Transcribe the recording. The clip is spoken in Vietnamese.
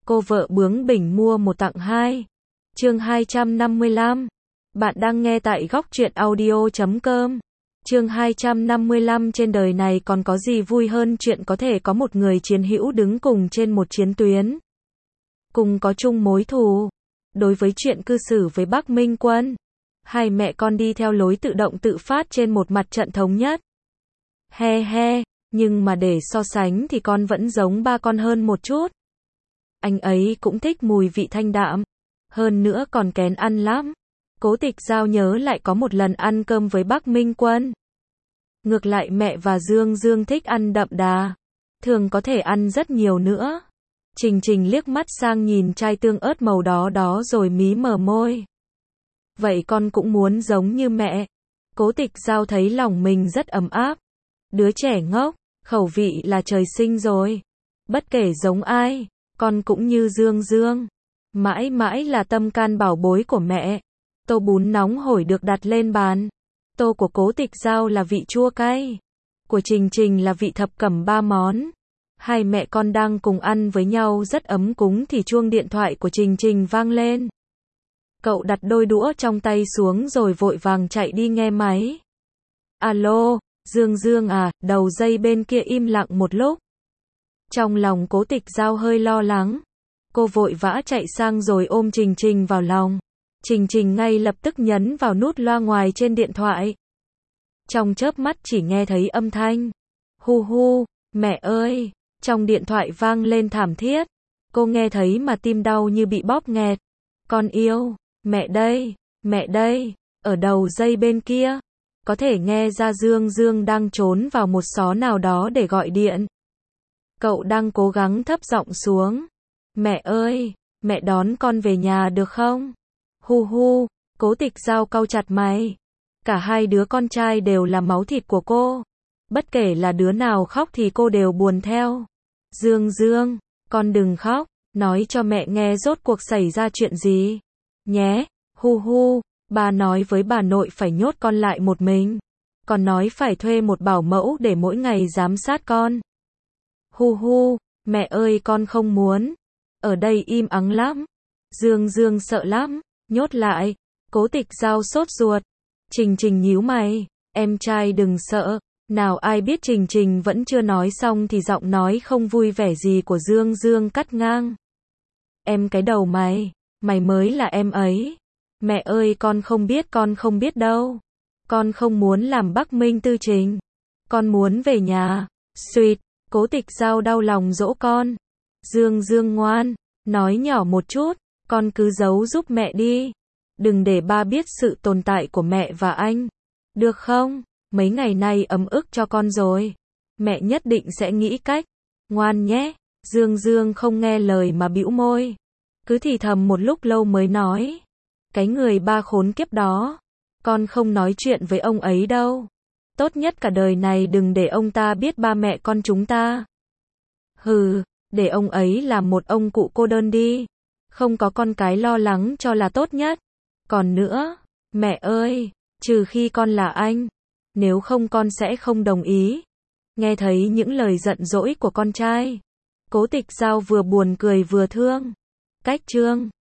Cô vợ bướng bỉnh mua một tặng hai. Chương 255. Bạn đang nghe tại góc truyện audio.com. Chương 255. Trên đời này còn có gì vui hơn chuyện có thể có một người chiến hữu đứng cùng trên một chiến tuyến, cùng có chung mối thù. Đối với chuyện cư xử với Bắc Minh Quân, hai mẹ con đi theo lối tự động tự phát trên một mặt trận thống nhất. He he, nhưng mà để so sánh thì con vẫn giống ba con hơn một chút. Anh ấy cũng thích mùi vị thanh đạm, hơn nữa còn kén ăn lắm. Cố Tịch Giao nhớ lại có một lần ăn cơm với Bắc Minh Quân. Ngược lại mẹ và Dương Dương thích ăn đậm đà, thường có thể ăn rất nhiều nữa. Trình Trình liếc mắt sang nhìn chai tương ớt màu đỏ đó rồi mí mờ môi. Vậy con cũng muốn giống như mẹ. Cố Tịch Giao thấy lòng mình rất ấm áp. Đứa trẻ ngốc, khẩu vị là trời sinh rồi. Bất kể giống ai, con cũng như Dương Dương. Mãi mãi là tâm can bảo bối của mẹ. Tô bún nóng hổi được đặt lên bàn. Tô của Cố Tịch Giao là vị chua cay, của Trình Trình là vị thập cẩm ba món. Hai mẹ con đang cùng ăn với nhau rất ấm cúng thì chuông điện thoại của Trình Trình vang lên. Cậu đặt đôi đũa trong tay xuống rồi vội vàng chạy đi nghe máy. Alo, Dương Dương à, đầu dây bên kia im lặng một lúc. Trong lòng Cố Tịch Giao hơi lo lắng. Cô vội vã chạy sang rồi ôm Trình Trình vào lòng. Trình Trình ngay lập tức nhấn vào nút loa ngoài trên điện thoại. Trong chớp mắt chỉ nghe thấy âm thanh. Hu hu, mẹ ơi, trong điện thoại vang lên thảm thiết. Cô nghe thấy mà tim đau như bị bóp nghẹt. Con yêu, mẹ đây, ở đầu dây bên kia. Có thể nghe ra Dương Dương đang trốn vào một xó nào đó để gọi điện. Cậu đang cố gắng thấp giọng xuống. Mẹ ơi, mẹ đón con về nhà được không? Hu hu, Cố Tịch Giao cau chặt mày. Cả hai đứa con trai đều là máu thịt của cô. Bất kể là đứa nào khóc thì cô đều buồn theo. Dương Dương, con đừng khóc, nói cho mẹ nghe rốt cuộc xảy ra chuyện gì. Nhé, hu hu, bà nói với bà nội phải nhốt con lại một mình. Còn nói phải thuê một bảo mẫu để mỗi ngày giám sát con. Hu hu, mẹ ơi con không muốn. Ở đây im ắng lắm. Dương Dương sợ lắm, nhốt lại. Cố Tịch Giao sốt ruột. Trình Trình nhíu mày, em trai đừng sợ. Nào ai biết Trình Trình vẫn chưa nói xong thì giọng nói không vui vẻ gì của Dương Dương cắt ngang. Em cái đầu mày mới là em ấy. Mẹ ơi con không biết đâu. Con không muốn làm Bắc Minh Tư Trình. Con muốn về nhà. Suýt, Cố Tịch Giao đau lòng dỗ con. Dương Dương ngoan, nói nhỏ một chút, con cứ giấu giúp mẹ đi. Đừng để ba biết sự tồn tại của mẹ và anh. Được không? Mấy ngày nay ấm ức cho con rồi. Mẹ nhất định sẽ nghĩ cách. Ngoan nhé. Dương Dương không nghe lời mà bĩu môi. Cứ thì thầm một lúc lâu mới nói. Cái người ba khốn kiếp đó. Con không nói chuyện với ông ấy đâu. Tốt nhất cả đời này đừng để ông ta biết ba mẹ con chúng ta. Hừ, để ông ấy làm một ông cụ cô đơn đi. Không có con cái lo lắng cho là tốt nhất. Còn nữa, mẹ ơi, trừ khi con là anh. Nếu không con sẽ không đồng ý. Nghe thấy những lời giận dỗi của con trai, Cố Tịch Giao vừa buồn cười vừa thương. Cách chương